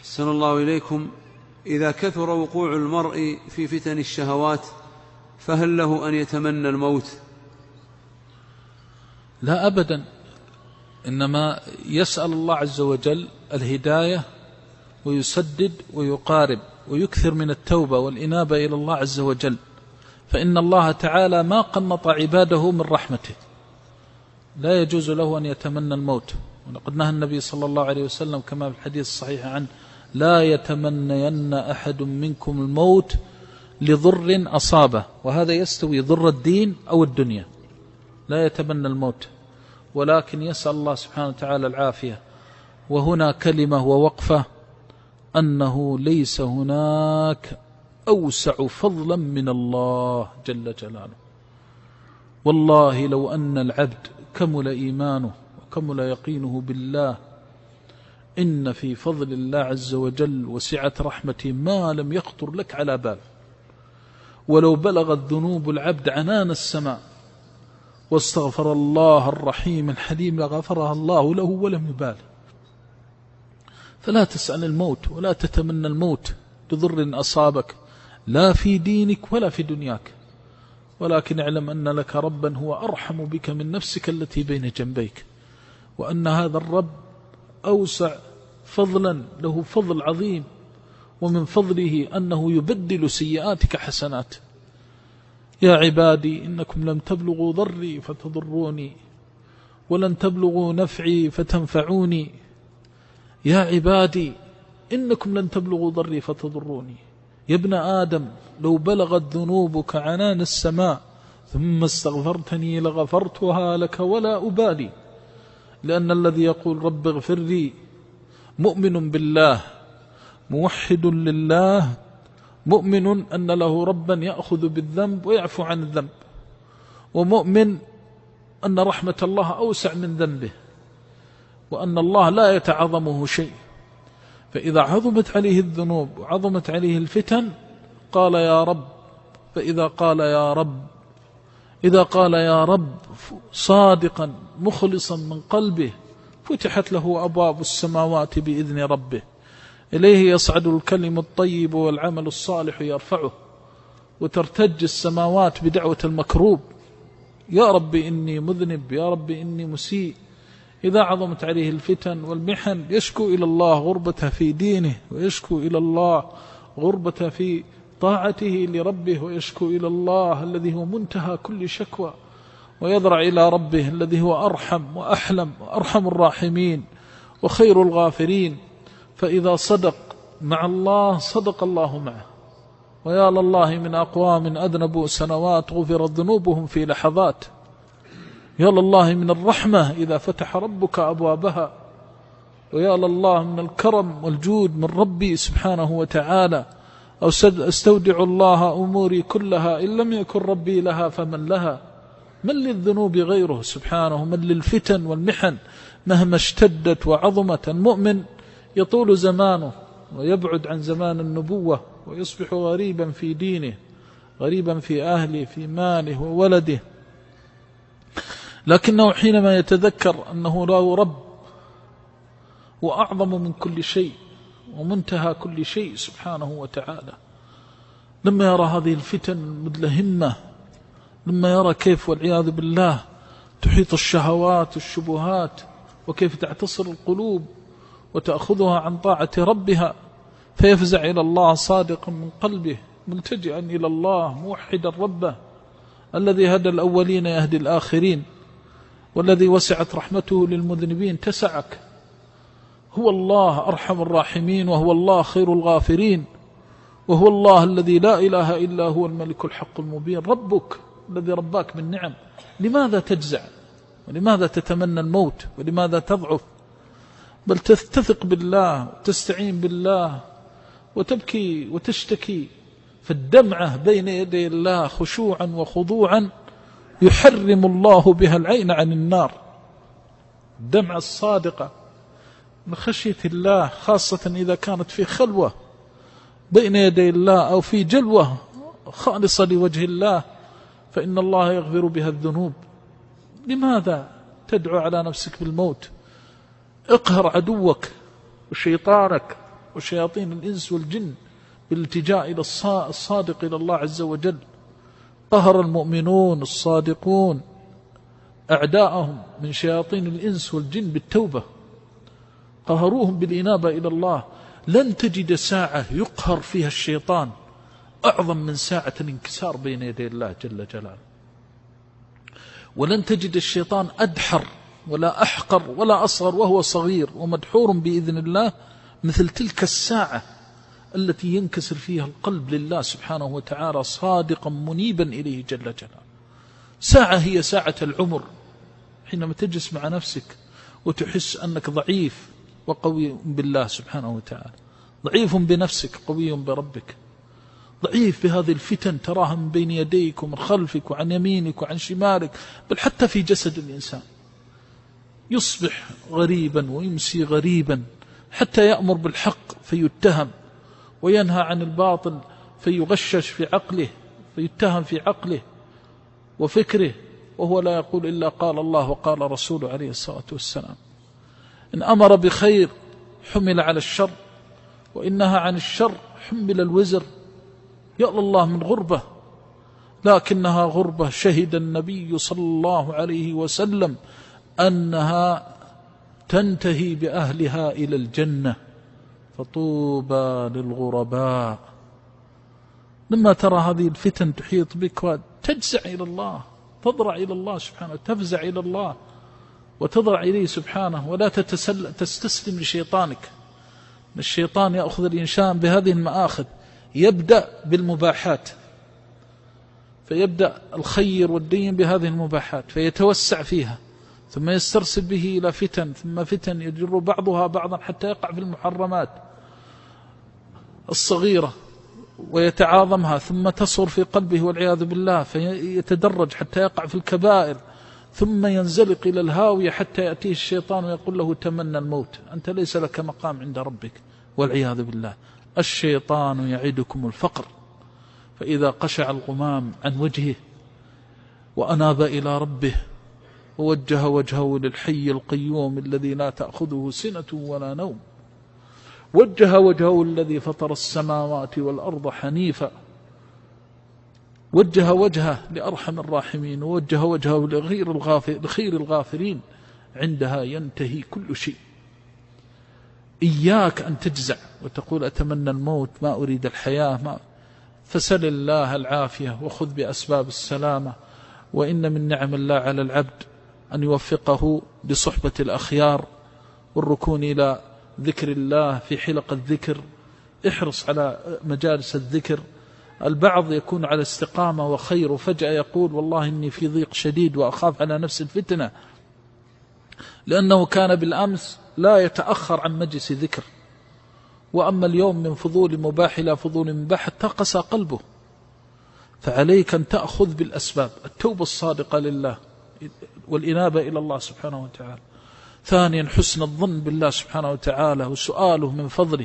أحسن الله إليكم. إذا كثر وقوع المرء في فتن الشهوات فهل له أن يتمنى الموت؟ لا أبدا، إنما يسأل الله عز وجل الهداية ويسدد ويقارب ويكثر من التوبة والإنابة إلى الله عز وجل، فإن الله تعالى ما قنط عباده من رحمته، لا يجوز له أن يتمنى الموت. ولقد نهى النبي صلى الله عليه وسلم كما في الحديث الصحيح عنه: لا يتمنين أحد منكم الموت لضر أصابه، وهذا يستوي ضر الدين أو الدنيا، لا يتمنى الموت، ولكن يسأل الله سبحانه وتعالى العافية. وهنا كلمة ووقفة أنه ليس هناك أوسع فضلا من الله جل جلاله. والله لو أن العبد كمل إيمانه وكمل يقينه بالله، إن في فضل الله عز وجل وسعة رحمته ما لم يخطر لك على بال. ولو بلغت ذنوب العبد عنان السماء واستغفر الله الرحيم الحليم لغفرها الله له ولم يبال. فلا تسأل الموت ولا تتمنى الموت لضر أصابك لا في دينك ولا في دنياك، ولكن اعلم أن لك ربا هو أرحم بك من نفسك التي بين جنبيك، وأن هذا الرب أوسع فضلا، له فضل عظيم، ومن فضله أنه يبدل سيئاتك حسنات. يا عبادي إنكم لم تبلغوا ضري فتضروني ولن تبلغوا نفعي فتنفعوني. يا عبادي إنكم لن تبلغوا ضري فتضروني. يا ابن آدم لو بلغت ذنوبك عنان السماء ثم استغفرتني لغفرتها لك ولا أبالي. لأن الذي يقول رب اغفر لي مؤمن بالله موحد لله، مؤمن أن له ربا يأخذ بالذنب ويعفو عن الذنب، ومؤمن أن رحمة الله أوسع من ذنبه، وأن الله لا يتعظمه شيء. فإذا عظمت عليه الذنوب وعظمت عليه الفتن قال يا رب. فإذا قال يا رب صادقا مخلصا من قلبه فتحت له أبواب السماوات بإذن ربه. إليه يصعد الكلم الطيب والعمل الصالح يرفعه، وترتج السماوات بدعوة المكروب: يا رب إني مذنب، يا رب إني مسيء. إذا عظمت عليه الفتن والمحن يشكو إلى الله غربته في دينه، ويشكو إلى الله غربته في طاعته لربه، ويشكو إلى الله الذي هو منتهى كل شكوى، ويضرع إلى ربه الذي هو أرحم وأحلم وأرحم الراحمين وخير الغافرين. فإذا صدق مع الله صدق الله معه. ويا لله من أقوام أذنبوا سنوات غفرت ذنوبهم في لحظات. يا لله من الرحمة إذا فتح ربك أبوابها، ويا لله من الكرم والجود من ربي سبحانه وتعالى. أستودع الله أموري كلها إن لم يكن ربي لها فمن لها. من للذنوب غيره سبحانه، من للفتن والمحن مهما اشتدت وعظمت. المؤمن يطول زمانه ويبعد عن زمان النبوة، ويصبح غريبا في دينه، غريبا في أهله، في ماله وولده، لكنه حينما يتذكر أنه له رب وأعظم من كل شيء ومنتهى كل شيء سبحانه وتعالى، لما يرى هذه الفتن المدلهمة، لما يرى كيف والعياذ بالله تحيط الشهوات والشبهات، وكيف تعتصر القلوب وتأخذها عن طاعة ربها، فيفزع إلى الله صادقا من قلبه ملتجئا إلى الله موحدا ربه، الذي هدى الأولين يهدي الآخرين، والذي وسعت رحمته للمذنبين تسعك. هو الله أرحم الراحمين، وهو الله خير الغافرين، وهو الله الذي لا إله إلا هو الملك الحق المبين. ربك الذي رباك من نعم. لماذا تجزع؟ ولماذا تتمنى الموت؟ ولماذا تضعف؟ بل تثق بالله وتستعين بالله وتبكي وتشتكي. فالدمعة بين يدي الله خشوعا وخضوعا يحرم الله بها العين عن النار. الدمعة الصادقة من خشية الله، خاصة إذا كانت في خلوة بين يدي الله أو في جلوة خالصة لوجه الله، فإن الله يغفر بها الذنوب. لماذا تدعو على نفسك بالموت؟ اقهر عدوك وشيطانك وشياطين الإنس والجن بالالتجاء إلى الصادق إلى الله عز وجل. قهر المؤمنون الصادقون أعداءهم من شياطين الإنس والجن بالتوبة، قهروهم بالإنابة إلى الله. لن تجد ساعة يقهر فيها الشيطان أعظم من ساعة الانكسار بين يدي الله جل جلاله، ولن تجد الشيطان أدحر ولا أحقر ولا أصغر وهو صغير ومدحور بإذن الله مثل تلك الساعة التي ينكسر فيها القلب لله سبحانه وتعالى صادقا منيبا إليه جل جلاله. ساعة هي ساعة العمر، حينما تجلس مع نفسك وتحس أنك ضعيف وقوي بالله سبحانه وتعالى، ضعيف بنفسك قوي بربك، ضعيف بهذه الفتن تراها من بين يديك ومن خلفك وعن يمينك وعن شمالك، بل حتى في جسد الإنسان. يصبح غريبا ويمسي غريبا، حتى يأمر بالحق فيتهم، وينهى عن الباطل فيغشش في عقله، فيتهم في عقله وفكره، وهو لا يقول إلا قال الله وقال رسوله عليه الصلاة والسلام. إن أمر بخير حمل على الشر، وإن نهى عن الشر حمل الوزر. يأل الله من غربة، لكنها غربة شهد النبي صلى الله عليه وسلم أنها تنتهي بأهلها إلى الجنة، فطوبى للغرباء. لما ترى هذه الفتن تحيط بك وتجزع إلى الله، تضرع إلى الله سبحانه، تفزع إلى الله وتضرع إليه سبحانه، ولا تستسلم لشيطانك. الشيطان يأخذ الإنسان بهذه المآخذ، يبدأ بالمباحات، فيبدأ الخير والدين بهذه المباحات فيتوسع فيها، ثم يسترسل به إلى فتن، ثم فتن يجر بعضها بعضا حتى يقع في المحرمات الصغيرة ويتعاظمها، ثم تصغر في قلبه والعياذ بالله، فيتدرج حتى يقع في الكبائر، ثم ينزلق إلى الهاوية حتى يأتيه الشيطان ويقول له تمنى الموت، أنت ليس لك مقام عند ربك والعياذ بالله. الشيطان يعدكم الفقر، فإذا قشع الغمام عن وجهه وأناب إلى ربه ووجه وجهه للحي القيوم الذي لا تأخذه سنة ولا نوم، وجه وجهه الذي فطر السماوات والأرض حنيفا، وجه وجهه لأرحم الراحمين، ووجه وجهه لخير الغافرين، عندها ينتهي كل شيء. إياك أن تجزع وتقول أتمنى الموت، ما أريد الحياة، فسل الله العافية وخذ بأسباب السلامة. وإن من نعم الله على العبد أن يوفقه لصحبة الأخيار والركون إلى ذكر الله في حلق الذكر. احرص على مجالس الذكر. البعض يكون على استقامة وخير، وفجأة يقول والله إني في ضيق شديد وأخاف على نفس الفتنة، لأنه كان بالأمس لا يتأخر عن مجلس ذكر، وأما اليوم من فضول مباح إلى فضول مباح حتى قسى قلبه. فعليك أن تأخذ بالأسباب، التوبة الصادقة لله والإنابة إلى الله سبحانه وتعالى. ثانيا حسن الظن بالله سبحانه وتعالى وسؤاله من فضله.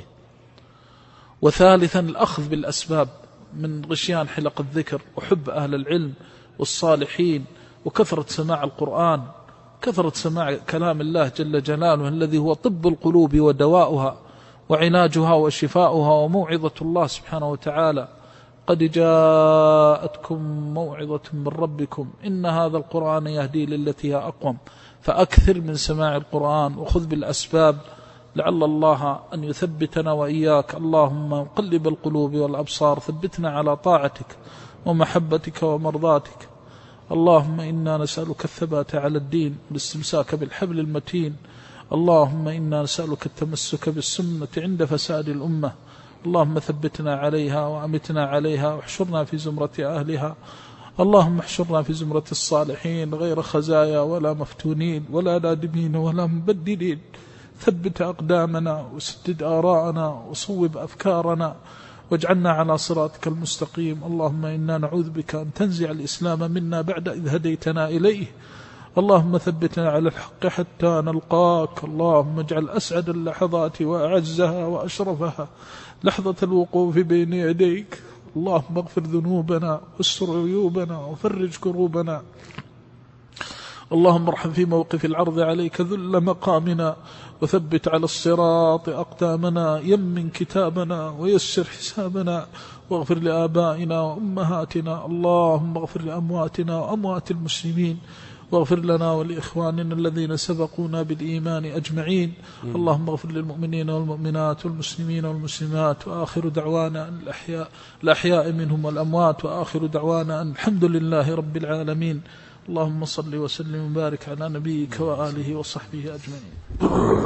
وثالثا الأخذ بالأسباب من غشيان حلق الذكر وحب أهل العلم والصالحين وكثرة سماع القرآن، كثرة سماع كلام الله جل جلاله الذي هو طب القلوب ودواؤها وعلاجها وشفاؤها وموعظة الله سبحانه وتعالى. قد جاءتكم موعظة من ربكم إن هذا القرآن يهدي للتي هي أقوم. فأكثر من سماع القرآن وخذ بالأسباب لعل الله أن يثبتنا وإياك. اللهم قلب القلوب والأبصار ثبتنا على طاعتك ومحبتك ومرضاتك. اللهم إنا نسألك الثبات على الدين والاستمساك بالحبل المتين. اللهم إنا نسألك التمسك بالسنة عند فساد الأمة. اللهم ثبتنا عليها وأمتنا عليها واحشرنا في زمرة أهلها. اللهم احشرنا في زمرة الصالحين غير خزايا ولا مفتونين ولا نادمين ولا مبدلين. ثبت أقدامنا وسدد آراءنا وصوب أفكارنا واجعلنا على صراطك المستقيم. اللهم إنا نعوذ بك أن تنزع الإسلام منا بعد إذ هديتنا إليه. اللهم ثبتنا على الحق حتى نلقاك. اللهم اجعل أسعد اللحظات وأعزها وأشرفها لحظة الوقوف بين يديك. اللهم اغفر ذنوبنا واستر عيوبنا وفرج كروبنا. اللهم ارحم في موقف العرض عليك ذل مقامنا، وثبت على الصراط أقدامنا، يمن كتابنا ويسر حسابنا، واغفر لآبائنا وأمهاتنا. اللهم اغفر لأمواتنا وأموات المسلمين، واغفر لنا ولإخواننا الذين سبقونا بالإيمان أجمعين. اللهم اغفر للمؤمنين والمؤمنات والمسلمين والمسلمات، وآخر دعوانا أن الأحياء منهم والأموات، وآخر دعوانا أن الحمد لله رب العالمين. اللهم صل وسلم وبارك على نبيك وآله وصحبه أجمعين.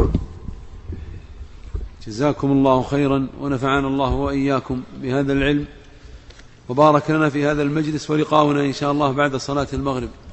جزاكم الله خيرا، ونفعنا الله وإياكم بهذا العلم، وبارك لنا في هذا المجلس، ولقاؤنا إن شاء الله بعد صلاة المغرب.